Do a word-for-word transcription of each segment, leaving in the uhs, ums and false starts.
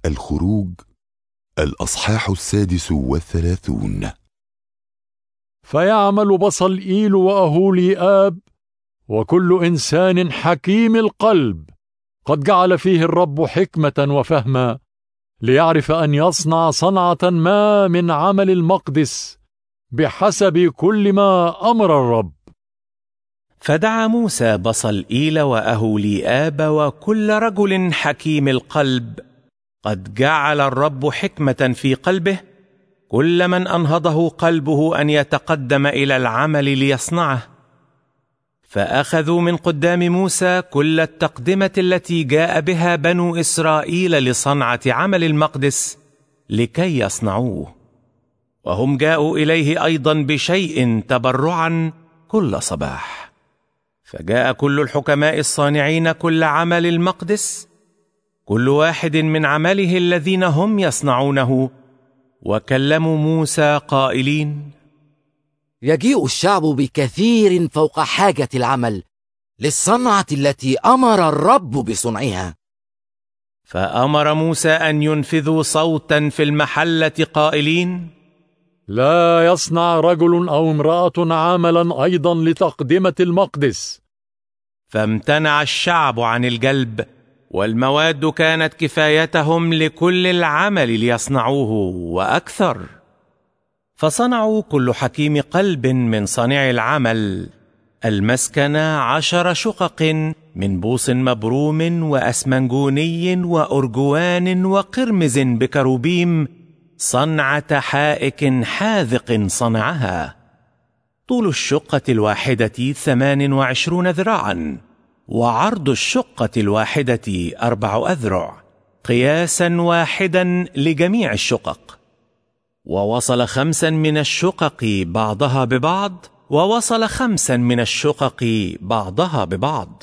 الخروج الأصحاح السادس والثلاثون. فيعمل بصلئيل وأهوليآب وكل إنسان حكيم القلب قد جعل فيه الرب حكمة وفهما، ليعرف أن يصنع صنعة ما من عمل المقدس بحسب كل ما أمر الرب. فدعا موسى بصلئيل وأهوليآب وكل رجل حكيم القلب قد جعل الرب حكمة في قلبه، كل من أنهضه قلبه أن يتقدم إلى العمل ليصنعه. فأخذوا من قدام موسى كل التقدمة التي جاء بها بنو إسرائيل لصنعة عمل المقدس لكي يصنعوه، وهم جاءوا إليه أيضا بشيء تبرعا كل صباح. فجاء كل الحكماء الصانعين كل عمل المقدس، كل واحد من عمله الذين هم يصنعونه، وكلموا موسى قائلين: يجيء الشعب بكثير فوق حاجة العمل للصنعة التي أمر الرب بصنعها. فأمر موسى أن ينفذوا صوتا في المحلة قائلين: لا يصنع رجل أو امرأة عملا أيضا لتقدمة المقدس. فامتنع الشعب عن الجلب، والمواد كانت كفايتهم لكل العمل ليصنعوه وأكثر. فصنعوا كل حكيم قلب من صانع العمل المسكن عشر شقق من بوص مبروم وأسمنجوني وأرجوان وقرمز بكروبيم، صنعة حائك حاذق صنعها. طول الشقة الواحدة ثمان وعشرون ذراعا، وعرض الشقة الواحدة أربع أذرع، قياسا واحدا لجميع الشقق. ووصل خمسا من الشقق بعضها ببعض، ووصل خمسا من الشقق بعضها ببعض.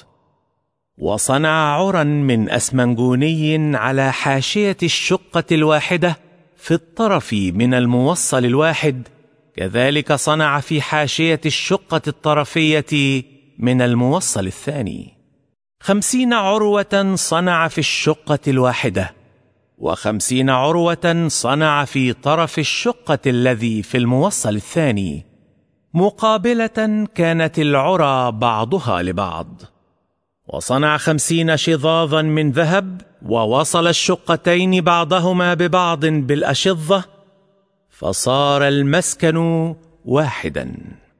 وصنع عرا من أسمنجوني على حاشية الشقة الواحدة في الطرف من الموصل الواحد، كذلك صنع في حاشية الشقة الطرفية من الموصل الثاني. خمسين عروة صنع في الشقة الواحدة، وخمسين عروة صنع في طرف الشقة الذي في الموصل الثاني، مقابلة كانت العرى بعضها لبعض. وصنع خمسين شظاظا من ذهب، ووصل الشقتين بعضهما ببعض بالأشظة، فصار المسكن واحدا.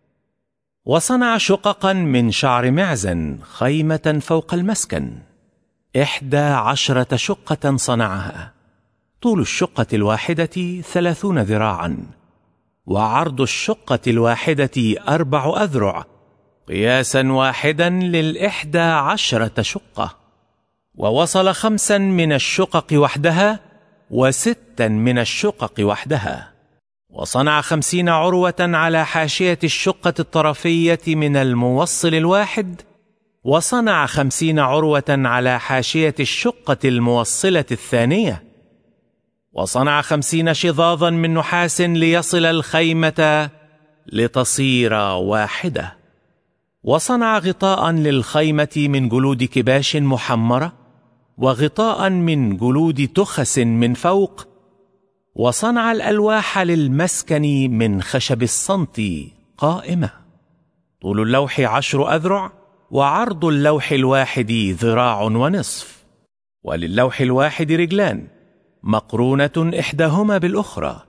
وصنع شققا من شعر معزن خيمة فوق المسكن، إحدى عشرة شقة صنعها. طول الشقة الواحدة ثلاثون ذراعا، وعرض الشقة الواحدة أربع أذرع، قياسا واحدا للإحدى عشرة شقة. ووصل خمسا من الشقق وحدها، وستا من الشقق وحدها. وصنع خمسين عروة على حاشية الشقة الطرفية من الموصل الواحد، وصنع خمسين عروة على حاشية الشقة الموصلة الثانية. وصنع خمسين شظاظا من نحاس ليصل الخيمة لتصير واحدة. وصنع غطاء للخيمة من جلود كباش محمرة، وغطاء من جلود تخس من فوق. وصنع الألواح للمسكن من خشب الصمت قائمة. طول اللوح عشر أذرع، وعرض اللوح الواحد ذراع ونصف. وللوح الواحد رجلان مقرونة إحداهما بالأخرى.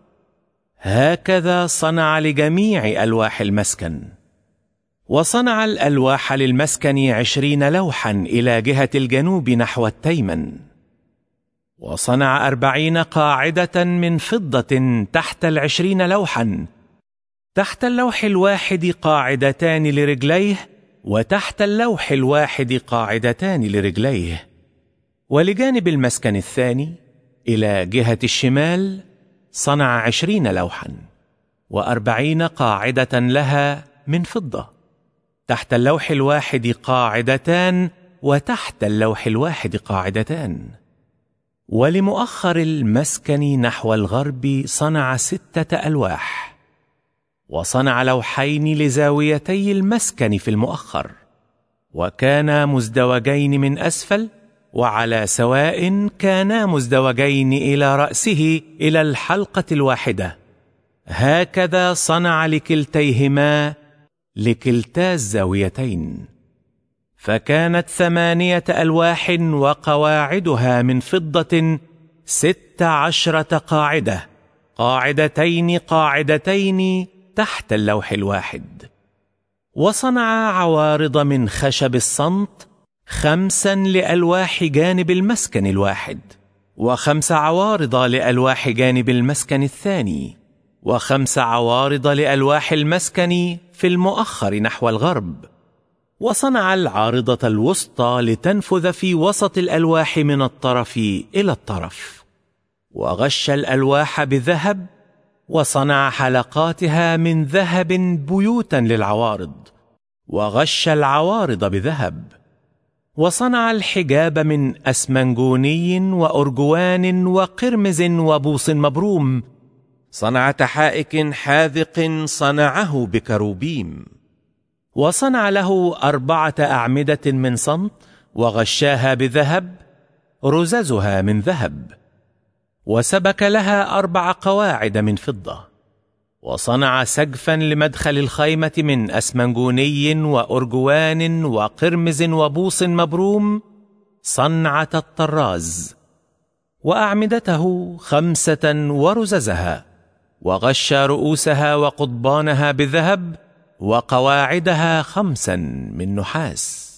هكذا صنع لجميع ألواح المسكن. وصنع الألواح للمسكن عشرين لوحا إلى جهة الجنوب نحو التيمن. وصنع أربعين قاعدة من فضة تحت العشرين لوحا، تحت اللوح الواحد قاعدتان لرجليه، وتحت اللوح الواحد قاعدتان لرجليه. ولجانب المسكن الثاني إلى جهة الشمال صنع عشرين لوحا، وأربعين قاعدة لها من فضة، تحت اللوح الواحد قاعدتان، وتحت اللوح الواحد قاعدتان. ولمؤخر المسكن نحو الغرب صنع ستة ألواح. وصنع لوحين لزاويتي المسكن في المؤخر، وكانا مزدوجين من أسفل، وعلى سواء كانا مزدوجين إلى رأسه إلى الحلقة الواحدة، هكذا صنع لكلتيهما لكلتا الزاويتين. فكانت ثمانية ألواح وقواعدها من فضة ست عشرة قاعدة، قاعدتين قاعدتين تحت اللوح الواحد. وصنع عوارض من خشب الصمت خمسا لألواح جانب المسكن الواحد، وخمس عوارض لألواح جانب المسكن الثاني، وخمس عوارض لألواح المسكن في المؤخر نحو الغرب. وصنع العارضة الوسطى لتنفذ في وسط الألواح من الطرف إلى الطرف، وغش الألواح بذهب، وصنع حلقاتها من ذهب بيوتا للعوارض، وغش العوارض بذهب. وصنع الحجاب من أسمنجوني وأرجوان وقرمز وبوص مبروم. صنع حائك حاذق صنعه بكروبيم. وصنع له أربعة أعمدة من صمت، وغشاها بذهب، رززها من ذهب. وسبك لها أربع قواعد من فضة. وصنع سقفا لمدخل الخيمة من أسمنجوني وأرجوان وقرمز وبوص مبروم صنعة الطراز. وأعمدته خمسة ورززها، وغش رؤوسها وقضبانها بذهب، وقواعدها خمسا من نحاس.